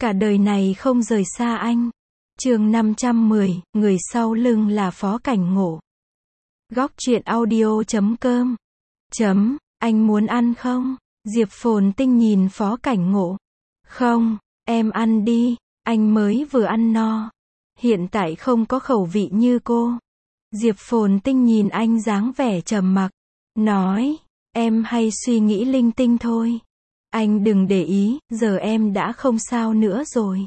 cả đời này không rời xa anh. Chương 510, người sau lưng là Phó Cảnh Ngộ. Góc truyện audio.com. Anh muốn ăn không? Diệp Phồn Tinh nhìn Phó Cảnh Ngộ. Không, em ăn đi, anh mới vừa ăn no. Hiện tại không có khẩu vị như cô. Diệp Phồn Tinh nhìn anh dáng vẻ trầm mặc, nói, em hay suy nghĩ linh tinh thôi. Anh đừng để ý, giờ em đã không sao nữa rồi.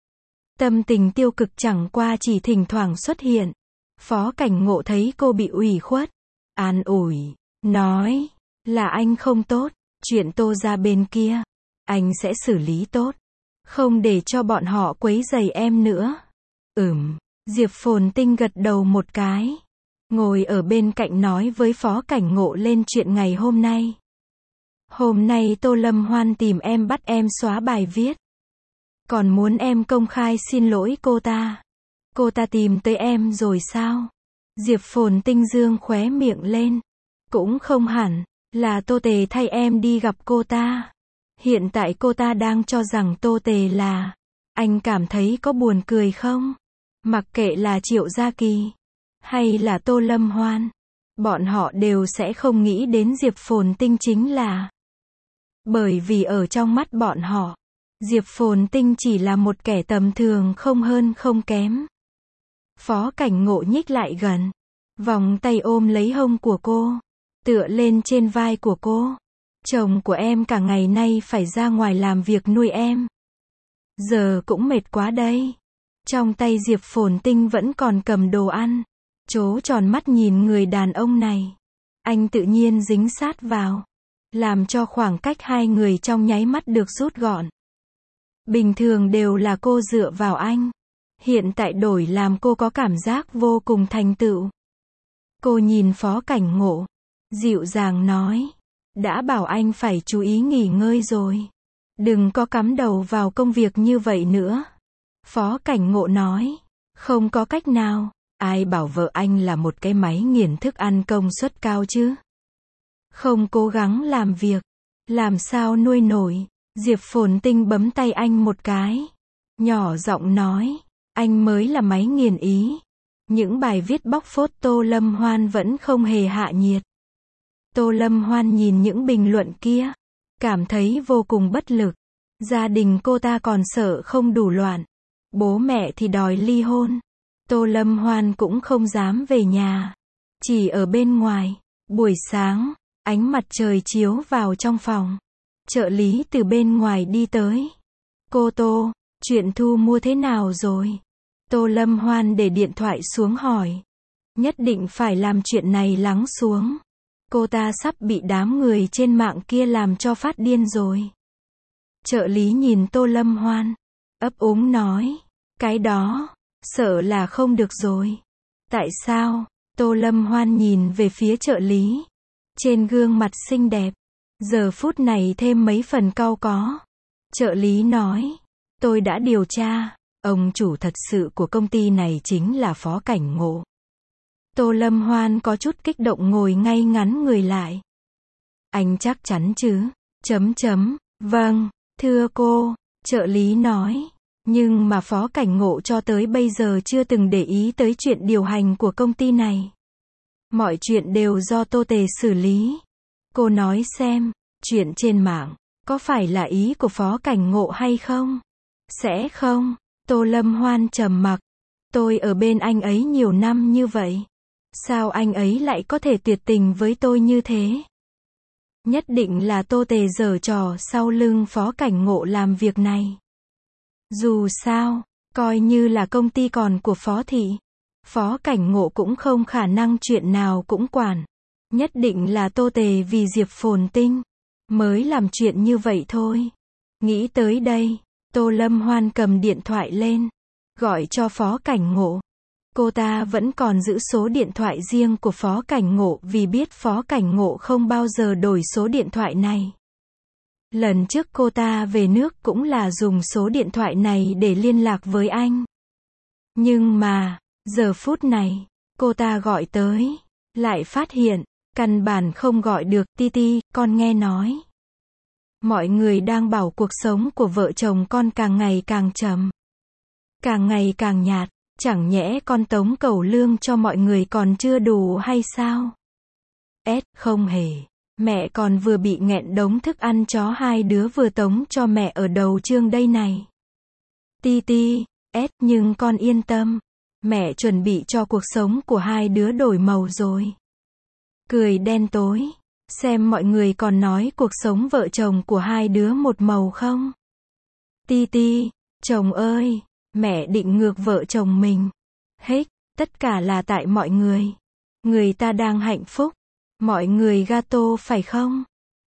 Tâm tình tiêu cực chẳng qua chỉ thỉnh thoảng xuất hiện. Phó Cảnh Ngộ thấy cô bị ủy khuất, an ủi, nói, là anh không tốt, chuyện Tô gia bên kia, anh sẽ xử lý tốt, không để cho bọn họ quấy rầy em nữa. Diệp Phồn Tinh gật đầu một cái, ngồi ở bên cạnh nói với Phó Cảnh Ngộ lên chuyện ngày hôm nay. Hôm nay Tô Lâm Hoan tìm em bắt em xóa bài viết. Còn muốn em công khai xin lỗi cô ta. Cô ta tìm tới em rồi sao? Diệp Phồn Tinh dương khóe miệng lên. Cũng không hẳn, là Tô Tề thay em đi gặp cô ta. Hiện tại cô ta đang cho rằng Tô Tề là... Anh cảm thấy có buồn cười không? Mặc kệ là Triệu Gia Kỳ, hay là Tô Lâm Hoan, bọn họ đều sẽ không nghĩ đến Diệp Phồn Tinh chính là... Bởi vì ở trong mắt bọn họ, Diệp Phồn Tinh chỉ là một kẻ tầm thường không hơn không kém. Phó Cảnh Ngộ nhích lại gần, vòng tay ôm lấy hông của cô, tựa lên trên vai của cô. Chồng của em cả ngày nay phải ra ngoài làm việc nuôi em. Giờ cũng mệt quá đây. Trong tay Diệp Phồn Tinh vẫn còn cầm đồ ăn. Trố tròn mắt nhìn người đàn ông này. Anh tự nhiên dính sát vào, làm cho khoảng cách hai người trong nháy mắt được rút gọn. Bình thường đều là cô dựa vào anh. Hiện tại đổi làm cô có cảm giác vô cùng thành tựu. Cô nhìn Phó Cảnh Ngộ, dịu dàng nói, đã bảo anh phải chú ý nghỉ ngơi rồi. Đừng có cắm đầu vào công việc như vậy nữa. Phó Cảnh Ngộ nói, không có cách nào, ai bảo vợ anh là một cái máy nghiền thức ăn công suất cao chứ. Không cố gắng làm việc, làm sao nuôi nổi. Diệp Phồn Tinh bấm tay anh một cái, nhỏ giọng nói, anh mới là máy nghiền ý. Những bài viết bóc phốt Tô Lâm Hoan vẫn không hề hạ nhiệt. Tô Lâm Hoan nhìn những bình luận kia, cảm thấy vô cùng bất lực. Gia đình cô ta còn sợ không đủ loạn, bố mẹ thì đòi ly hôn. Tô Lâm Hoan cũng không dám về nhà, chỉ ở bên ngoài. Buổi sáng, ánh mặt trời chiếu vào trong phòng. Trợ lý từ bên ngoài đi tới. Cô Tô, chuyện thu mua thế nào rồi? Tô Lâm Hoan để điện thoại xuống hỏi. Nhất định phải làm chuyện này lắng xuống. Cô ta sắp bị đám người trên mạng kia làm cho phát điên rồi. Trợ lý nhìn Tô Lâm Hoan, ấp úng nói, cái đó, sợ là không được rồi. Tại sao? Tô Lâm Hoan nhìn về phía trợ lý. Trên gương mặt xinh đẹp, giờ phút này thêm mấy phần cau có. Trợ lý nói, tôi đã điều tra, ông chủ thật sự của công ty này chính là Phó Cảnh Ngộ. Tô Lâm Hoan có chút kích động ngồi ngay ngắn người lại. Anh chắc chắn chứ? Vâng, thưa cô, trợ lý nói. Nhưng mà Phó Cảnh Ngộ cho tới bây giờ chưa từng để ý tới chuyện điều hành của công ty này. Mọi chuyện đều do Tô Tề xử lý. Cô nói xem, chuyện trên mạng, có phải là ý của Phó Cảnh Ngộ hay không? Sẽ không. Tô Lâm Hoan trầm mặc. Tôi ở bên anh ấy nhiều năm như vậy. Sao anh ấy lại có thể tuyệt tình với tôi như thế? Nhất định là Tô Tề giở trò sau lưng Phó Cảnh Ngộ làm việc này. Dù sao, coi như là công ty còn của Phó Thị, Phó Cảnh Ngộ cũng không khả năng chuyện nào cũng quản. Nhất định là Tô Tề vì Diệp Phồn Tinh mới làm chuyện như vậy thôi. Nghĩ tới đây, Tô Lâm Hoan cầm điện thoại lên, gọi cho Phó Cảnh Ngộ. Cô ta vẫn còn giữ số điện thoại riêng của Phó Cảnh Ngộ vì biết Phó Cảnh Ngộ không bao giờ đổi số điện thoại này. Lần trước cô ta về nước cũng là dùng số điện thoại này để liên lạc với anh. Nhưng mà, giờ phút này, cô ta gọi tới, lại phát hiện, căn bản không gọi được. Titi, con nghe nói. Mọi người đang bảo cuộc sống của vợ chồng con càng ngày càng trầm, càng ngày càng nhạt. Chẳng nhẽ con tống cẩu lương cho mọi người còn chưa đủ hay sao? Không hề. Mẹ còn vừa bị nghẹn đống thức ăn chó hai đứa vừa tống cho mẹ ở đầu chương đây này. Ti. Nhưng con yên tâm. Mẹ chuẩn bị cho cuộc sống của hai đứa đổi màu rồi. Cười đen tối. Xem mọi người còn nói cuộc sống vợ chồng của hai đứa một màu không? Ti. Chồng ơi, mẹ định ngược vợ chồng mình. Tất cả là tại mọi người. Người ta đang hạnh phúc. Mọi người gato phải không?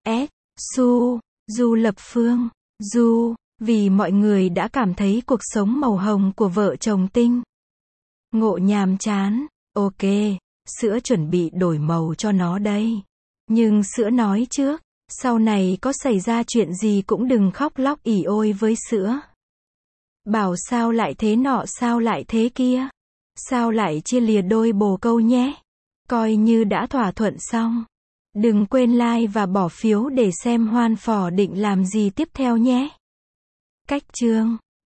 Du Lập Phương. Vì mọi người đã cảm thấy cuộc sống màu hồng của vợ chồng Tinh Ngộ nhàm chán. Ok, sữa chuẩn bị đổi màu cho nó đây. Nhưng sữa nói trước, sau này có xảy ra chuyện gì cũng đừng khóc lóc ỉ ôi với sữa. Bảo sao lại thế nọ sao lại thế kia. Sao lại chia lìa đôi bồ câu nhé. Coi như đã thỏa thuận xong. Đừng quên like và bỏ phiếu để xem Hoan Phỏ định làm gì tiếp theo nhé. Cách chương